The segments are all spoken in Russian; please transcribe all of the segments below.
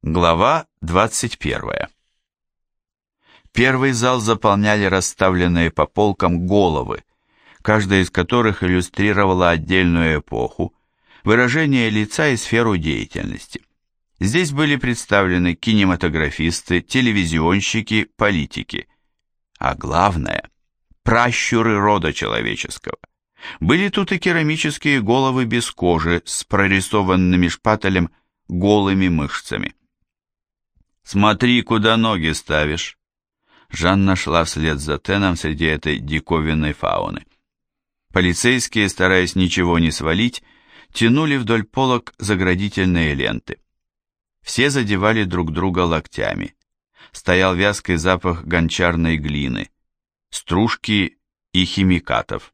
Глава 21. Первый зал заполняли расставленные по полкам головы, каждая из которых иллюстрировала отдельную эпоху, выражение лица и сферу деятельности. Здесь были представлены кинематографисты, телевизионщики, политики. А главное – пращуры рода человеческого. Были тут и керамические головы без кожи с прорисованными шпателем голыми мышцами. «Смотри, куда ноги ставишь!» Жанна шла вслед за Теном среди этой диковинной фауны. Полицейские, стараясь ничего не свалить, тянули вдоль полок заградительные ленты. Все задевали друг друга локтями. Стоял вязкий запах гончарной глины, стружки и химикатов.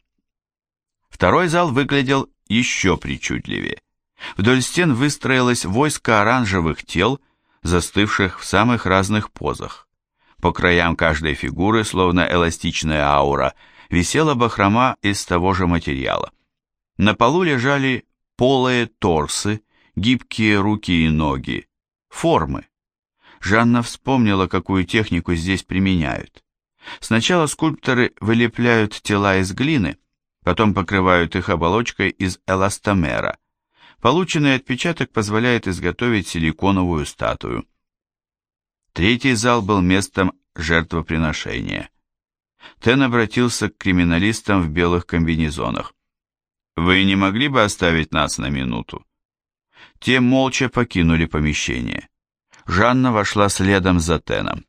Второй зал выглядел еще причудливее. Вдоль стен выстроилось войско оранжевых тел, застывших в самых разных позах. По краям каждой фигуры, словно эластичная аура, висела бахрома из того же материала. На полу лежали полые торсы, гибкие руки и ноги, формы. Жанна вспомнила, какую технику здесь применяют. Сначала скульпторы вылепляют тела из глины, потом покрывают их оболочкой из эластомера. Полученный отпечаток позволяет изготовить силиконовую статую. Третий зал был местом жертвоприношения. Тен обратился к криминалистам в белых комбинезонах. «Вы не могли бы оставить нас на минуту?» Те молча покинули помещение. Жанна вошла следом за Теном.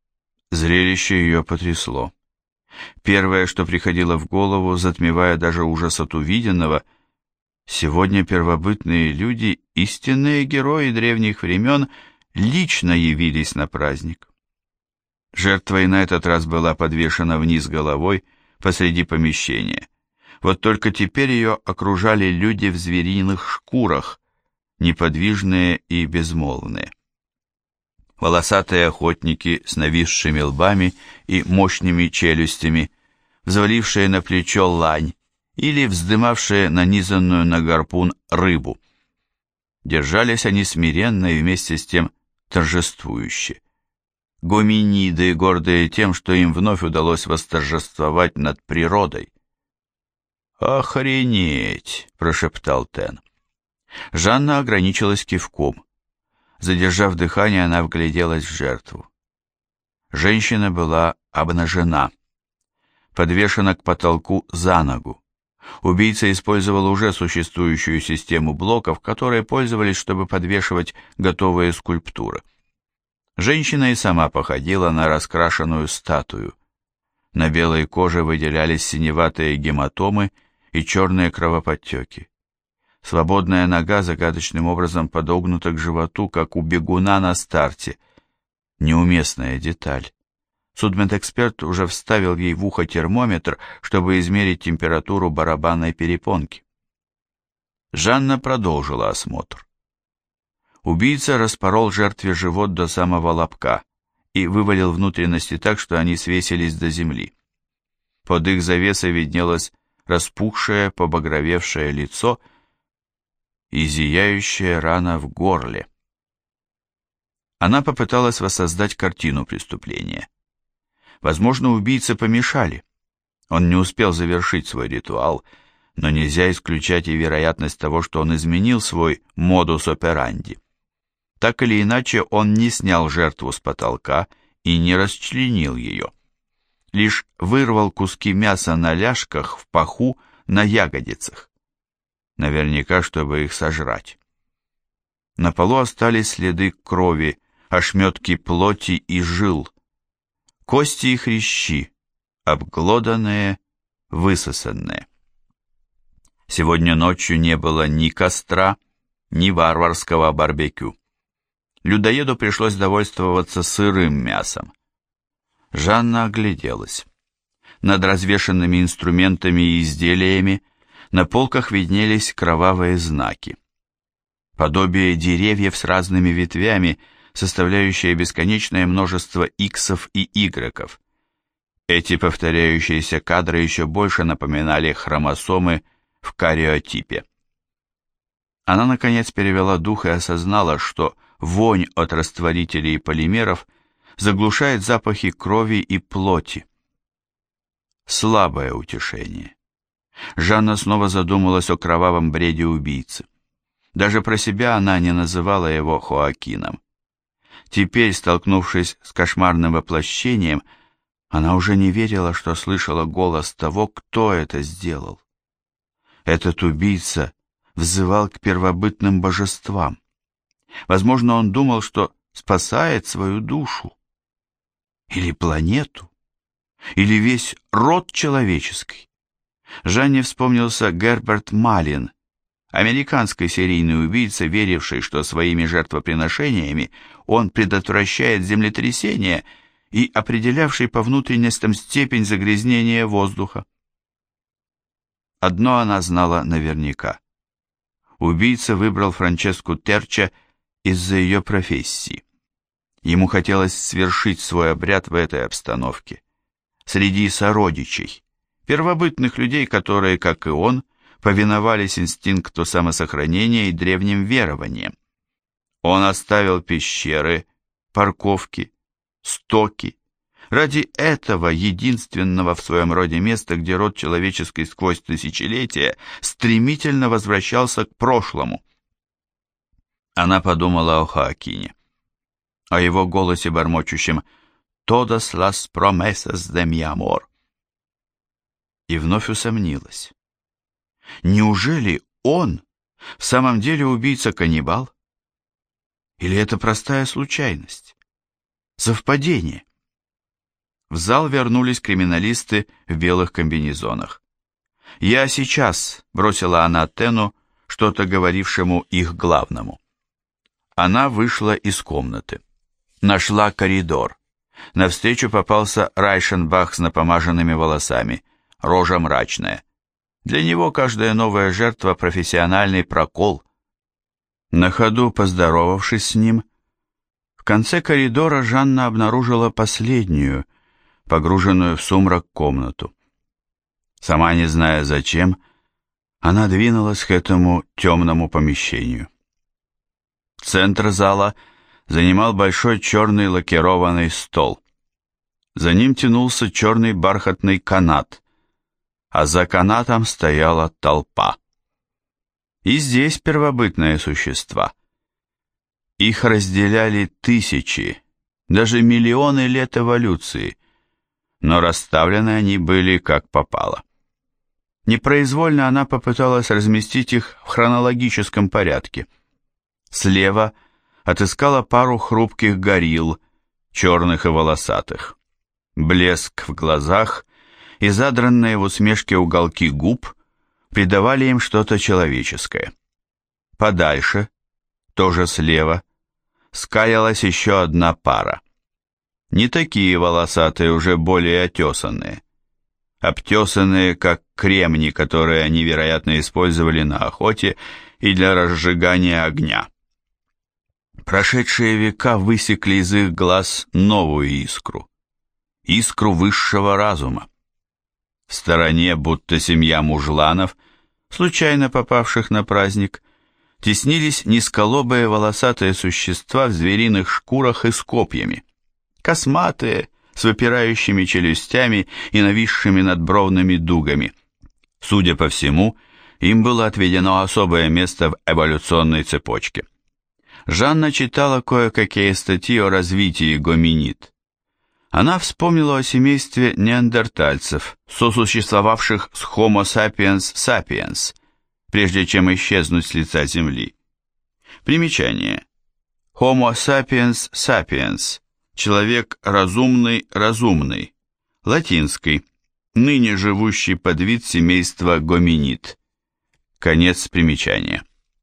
Зрелище ее потрясло. Первое, что приходило в голову, затмевая даже ужас от увиденного – сегодня первобытные люди, истинные герои древних времен, лично явились на праздник. Жертва и на этот раз была подвешена вниз головой посреди помещения. Вот только теперь ее окружали люди в звериных шкурах, неподвижные и безмолвные. Волосатые охотники с нависшими лбами и мощными челюстями, взвалившие на плечо лань, или вздымавшие нанизанную на гарпун рыбу. Держались они смиренно и вместе с тем торжествующе. Гоминиды, гордые тем, что им вновь удалось восторжествовать над природой. «Охренеть!» – прошептал Тен. Жанна ограничилась кивком. Задержав дыхание, она вгляделась в жертву. Женщина была обнажена, подвешена к потолку за ногу. Убийца использовал уже существующую систему блоков, которые пользовались, чтобы подвешивать готовые скульптуры. Женщина и сама походила на раскрашенную статую. На белой коже выделялись синеватые гематомы и черные кровоподтеки. Свободная нога загадочным образом подогнута к животу, как у бегуна на старте. Неуместная деталь. Судмедэксперт уже вставил ей в ухо термометр, чтобы измерить температуру барабанной перепонки. Жанна продолжила осмотр. Убийца распорол жертве живот до самого лобка и вывалил внутренности так, что они свесились до земли. Под их завесой виднелось распухшее, побагровевшее лицо и зияющая рана в горле. Она попыталась воссоздать картину преступления. Возможно, убийце помешали. Он не успел завершить свой ритуал, но нельзя исключать и вероятность того, что он изменил свой модус операнди. Так или иначе, он не снял жертву с потолка и не расчленил ее. Лишь вырвал куски мяса на ляжках, в паху, на ягодицах. Наверняка, чтобы их сожрать. На полу остались следы крови, ошметки плоти и жил. Кости и хрящи, обглоданные, высосанные. Сегодня ночью не было ни костра, ни варварского барбекю. Людоеду пришлось довольствоваться сырым мясом. Жанна огляделась. Над развешанными инструментами и изделиями на полках виднелись кровавые знаки. Подобие деревьев с разными ветвями, составляющее бесконечное множество иксов и игреков. Эти повторяющиеся кадры еще больше напоминали хромосомы в кариотипе. Она, наконец, перевела дух и осознала, что вонь от растворителей и полимеров заглушает запахи крови и плоти. Слабое утешение. Жанна снова задумалась о кровавом бреде убийцы. Даже про себя она не называла его Хоакином. Теперь, столкнувшись с кошмарным воплощением, она уже не верила, что слышала голос того, кто это сделал. Этот убийца взывал к первобытным божествам. Возможно, он думал, что спасает свою душу. Или планету. Или весь род человеческий. Жанне вспомнился Герберт Малин, американский серийный убийца, веривший, что своими жертвоприношениями он предотвращает землетрясения и определявший по внутренностям степень загрязнения воздуха. Одно она знала наверняка. Убийца выбрал Франческу Терча из-за ее профессии. Ему хотелось свершить свой обряд в этой обстановке, среди сородичей, первобытных людей, которые, как и он, повиновались инстинкту самосохранения и древним верованиям. Он оставил пещеры, парковки, стоки, ради этого единственного в своем роде места, где род человеческий сквозь тысячелетия стремительно возвращался к прошлому. Она подумала о Хоакине, о его голосе бормочущем «Todas las promesas de mi amor». И вновь усомнилась. Неужели он в самом деле убийца-каннибал? Или это простая случайность? Совпадение? В зал вернулись криминалисты в белых комбинезонах. «Я сейчас», — бросила она Тену, что-то говорившему их главному. Она вышла из комнаты. Нашла коридор. Навстречу попался Райшенбах с напомаженными волосами, рожа мрачная. Для него каждая новая жертва — профессиональный прокол. На ходу поздоровавшись с ним, в конце коридора Жанна обнаружила последнюю, погруженную в сумрак комнату. Сама не зная зачем, она двинулась к этому темному помещению. Центр зала занимал большой черный лакированный стол. За ним тянулся черный бархатный канат, а за канатом стояла толпа. И здесь первобытные существа. Их разделяли тысячи, даже миллионы лет эволюции, но расставлены они были как попало. Непроизвольно она попыталась разместить их в хронологическом порядке. Слева отыскала пару хрупких горилл, черных и волосатых. Блеск в глазах и задранные в усмешке уголки губ придавали им что-то человеческое. Подальше, тоже слева, скалилась еще одна пара. Не такие волосатые, уже более отесанные. Обтесанные, как кремни, которые они, вероятно, использовали на охоте и для разжигания огня. Прошедшие века высекли из их глаз новую искру. Искру высшего разума. В стороне, будто семья мужланов, случайно попавших на праздник, теснились низколобые волосатые существа в звериных шкурах и с копьями. Косматые, с выпирающими челюстями и нависшими надбровными дугами. Судя по всему, им было отведено особое место в эволюционной цепочке. Жанна читала кое-какие статьи о развитии гоминид. Она вспомнила о семействе неандертальцев, сосуществовавших с Homo sapiens sapiens, прежде чем исчезнуть с лица Земли. Примечание. Homo sapiens sapiens. Человек разумный, латинский, ныне живущий подвид семейства гоминид. Конец примечания.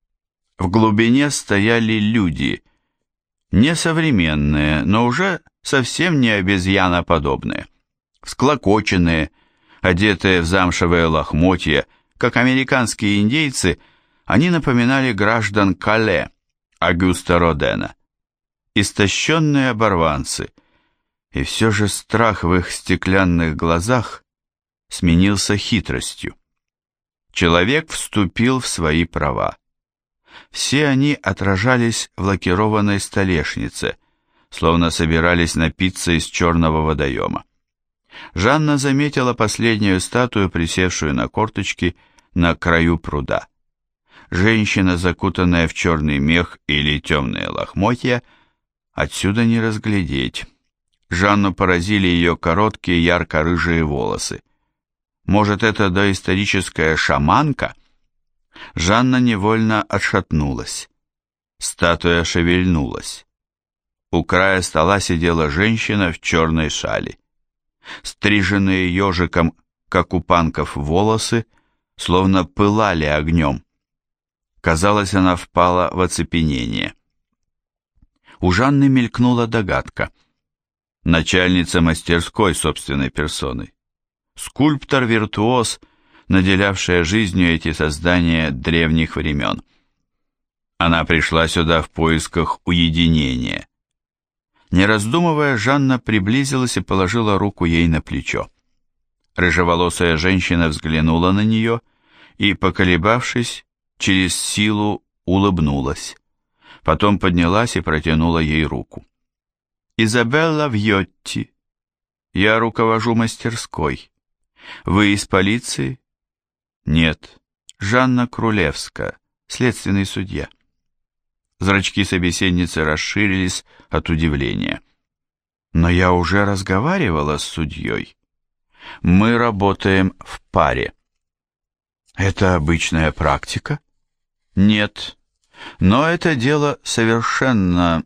В глубине стояли люди, не современные, но уже совсем не обезьяноподобные, всклокоченные, одетые в замшевые лохмотья, как американские индейцы, они напоминали граждан Кале, Агюста Родена. Истощенные оборванцы, и все же страх в их стеклянных глазах сменился хитростью. Человек вступил в свои права. Все они отражались в лакированной столешнице, словно собирались напиться из черного водоема. Жанна заметила последнюю статую, присевшую на корточки на краю пруда. Женщина, закутанная в черный мех или темные лохмотья, отсюда не разглядеть. Жанну поразили ее короткие ярко-рыжие волосы. Может, это доисторическая шаманка? Жанна невольно отшатнулась. Статуя шевельнулась. У края стола сидела женщина в черной шали. Стриженные ежиком, как у панков, волосы, словно пылали огнем. Казалось, она впала в оцепенение. У Жанны мелькнула догадка. Начальница мастерской собственной персоной. Скульптор-виртуоз, наделявшая жизнью эти создания древних времен. Она пришла сюда в поисках уединения. Не раздумывая, Жанна приблизилась и положила руку ей на плечо. Рыжеволосая женщина взглянула на нее и, поколебавшись, через силу улыбнулась. Потом поднялась и протянула ей руку. «Изабелла Вьотти. Я руковожу мастерской. Вы из полиции?» «Нет. Жанна Крулевская, следственный судья». Зрачки собеседницы расширились от удивления. «Но я уже разговаривала с судьей. Мы работаем в паре». «Это обычная практика?» «Нет. Но это дело совершенно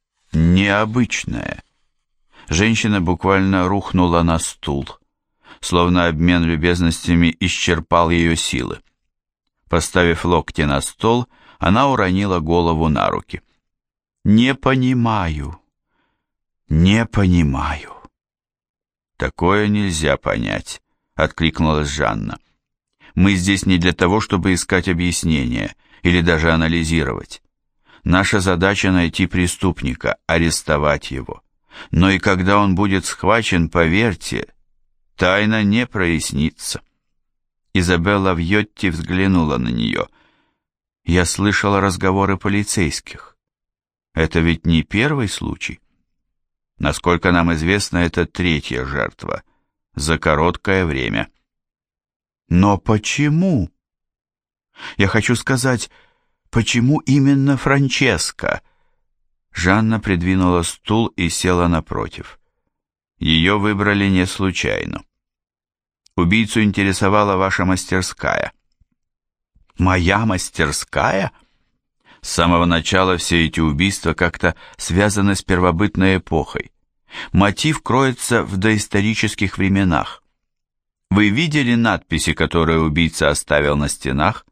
необычное». Женщина буквально рухнула на стул, словно обмен любезностями исчерпал ее силы. Поставив локти на стол, она уронила голову на руки. «Не понимаю, не понимаю». «Такое нельзя понять», — откликнулась Жанна. «Мы здесь не для того, чтобы искать объяснения или даже анализировать. Наша задача — найти преступника, арестовать его. Но и когда он будет схвачен, поверьте, тайна не прояснится». Изабелла Вьотти взглянула на нее. «Я слышала разговоры полицейских. Это ведь не первый случай. Насколько нам известно, это третья жертва за короткое время». «Но почему? Я хочу сказать, почему именно Франческа?» Жанна придвинула стул и села напротив. Ее выбрали не случайно. Убийцу интересовала ваша мастерская. «Моя мастерская?» С самого начала все эти убийства как-то связаны с первобытной эпохой. Мотив кроется в доисторических временах. Вы видели надписи, которые убийца оставил на стенах?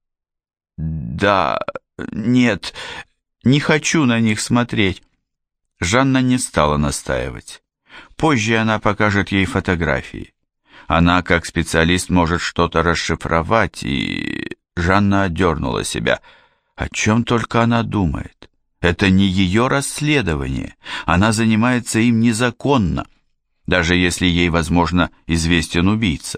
«Да, нет, не хочу на них смотреть». Жанна не стала настаивать. Позже она покажет ей фотографии. Она, как специалист, может что-то расшифровать, и... Жанна одернула себя. О чем только она думает. Это не ее расследование. Она занимается им незаконно, даже если ей, возможно, известен убийца.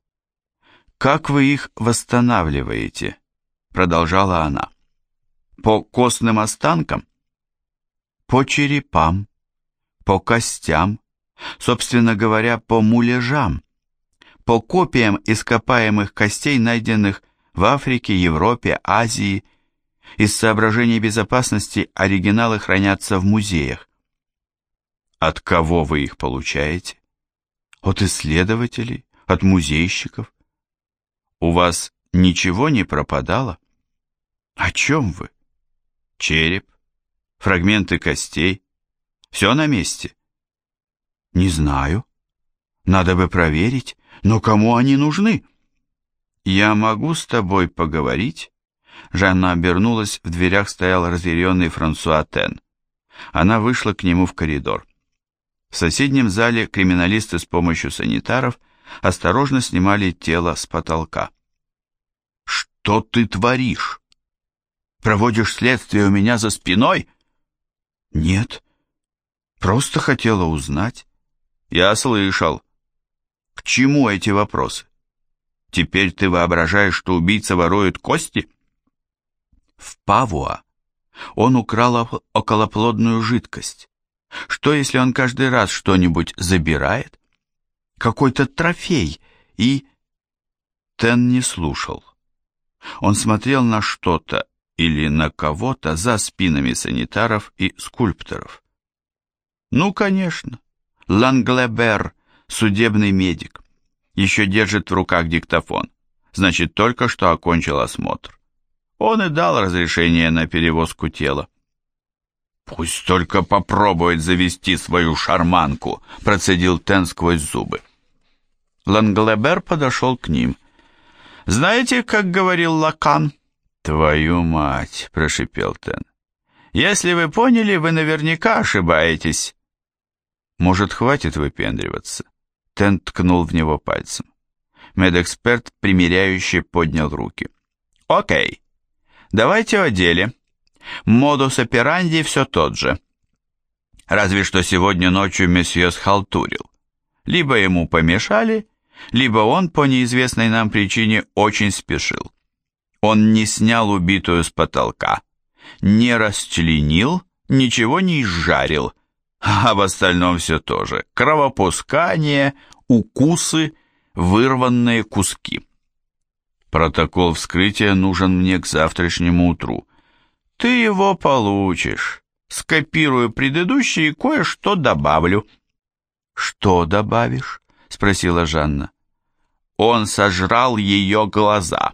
«Как вы их восстанавливаете?» Продолжала она. «По костным останкам?» «По черепам, по костям, собственно говоря, по муляжам, по копиям ископаемых костей, найденных в Африке, Европе, Азии. Из соображений безопасности оригиналы хранятся в музеях». «От кого вы их получаете?» «От исследователей, от музейщиков». «У вас ничего не пропадало?» «О чем вы?» «Череп, фрагменты костей, все на месте?» «Не знаю. Надо бы проверить, но кому они нужны?» «Я могу с тобой поговорить?» Жанна обернулась, в дверях стоял разъяренный Франсуа Тен. Она вышла к нему в коридор. В соседнем зале криминалисты с помощью санитаров осторожно снимали тело с потолка. «Что ты творишь? Проводишь следствие у меня за спиной?» «Нет, просто хотела узнать». «Я слышал. К чему эти вопросы? Теперь ты воображаешь, что убийца ворует кости?» В Павуа он украл околоплодную жидкость. Что, если он каждый раз что-нибудь забирает? Какой-то трофей и... Тен не слушал. Он смотрел на что-то или на кого-то за спинами санитаров и скульпторов. Ну, конечно, Ланглебер, судебный медик, еще держит в руках диктофон. Значит, только что окончил осмотр. Он и дал разрешение на перевозку тела. «Пусть только попробует завести свою шарманку», процедил Тен сквозь зубы. Ланглебер подошел к ним. «Знаете, как говорил Лакан?» «Твою мать!» – прошипел Тен. «Если вы поняли, вы наверняка ошибаетесь». «Может, хватит выпендриваться?» Тен ткнул в него пальцем. Медэксперт примиряюще поднял руки. «Окей, давайте о деле. Модус операнди все тот же. Разве что сегодня ночью месье схалтурил. Либо ему помешали, либо он по неизвестной нам причине очень спешил. Он не снял убитую с потолка, не расчленил, ничего не изжарил, а в остальном все то же. Кровопускание, укусы, вырванные куски. Протокол вскрытия нужен мне к завтрашнему утру. Ты его получишь. Скопирую предыдущий и кое-что добавлю». «Что добавишь?» — спросила Жанна. «Он сожрал ее глаза».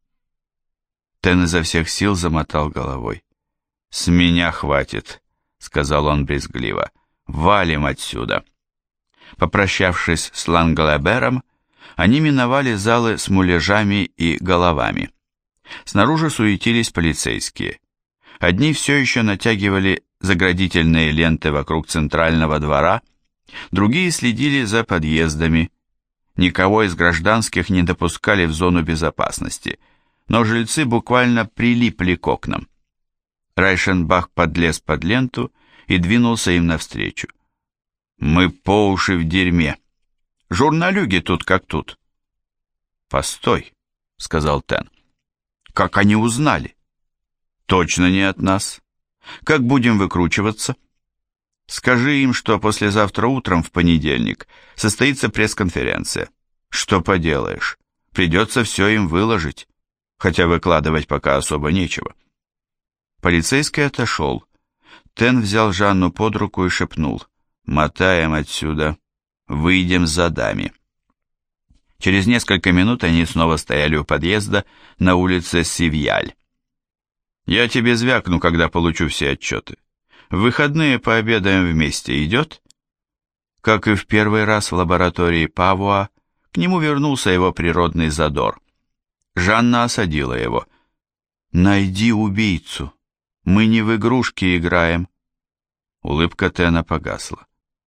Тен изо всех сил замотал головой. «С меня хватит», — сказал он брезгливо. «Валим отсюда». Попрощавшись с Ланглебером, они миновали залы с муляжами и головами. Снаружи суетились полицейские. Одни все еще натягивали заградительные ленты вокруг центрального двора, другие следили за подъездами. Никого из гражданских не допускали в зону безопасности, но жильцы буквально прилипли к окнам. Райшенбах подлез под ленту и двинулся им навстречу. «Мы по уши в дерьме. Журналюги тут как тут». «Постой», — сказал Тен. «Как они узнали?» «Точно не от нас. Как будем выкручиваться?» «Скажи им, что послезавтра утром в понедельник состоится пресс-конференция. Что поделаешь, придется все им выложить, хотя выкладывать пока особо нечего». Полицейский отошел. Тен взял Жанну под руку и шепнул: «Мотаем отсюда, выйдем за дами». Через несколько минут они снова стояли у подъезда на улице Сивьяль. «Я тебе звякну, когда получу все отчеты. В выходные пообедаем вместе, идет?» Как и в первый раз в лаборатории Павуа, к нему вернулся его природный задор. Жанна осадила его. «Найди убийцу. Мы не в игрушки играем». Улыбка Тена погасла.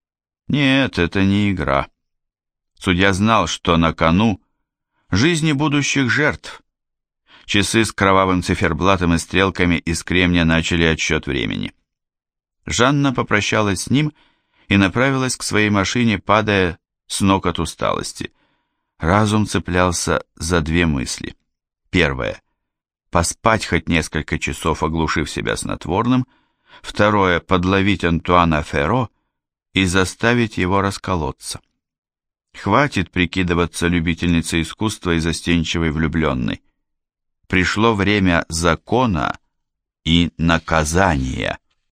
«Нет, это не игра». Судья знал, что на кону жизни будущих жертв. Часы с кровавым циферблатом и стрелками из кремня начали отсчет времени. Жанна попрощалась с ним и направилась к своей машине, падая с ног от усталости. Разум цеплялся за две мысли. Первое — поспать хоть несколько часов, оглушив себя снотворным. Второе — подловить Антуана Ферро и заставить его расколоться. Хватит прикидываться любительницей искусства и застенчивой влюбленной. Пришло время закона и наказания.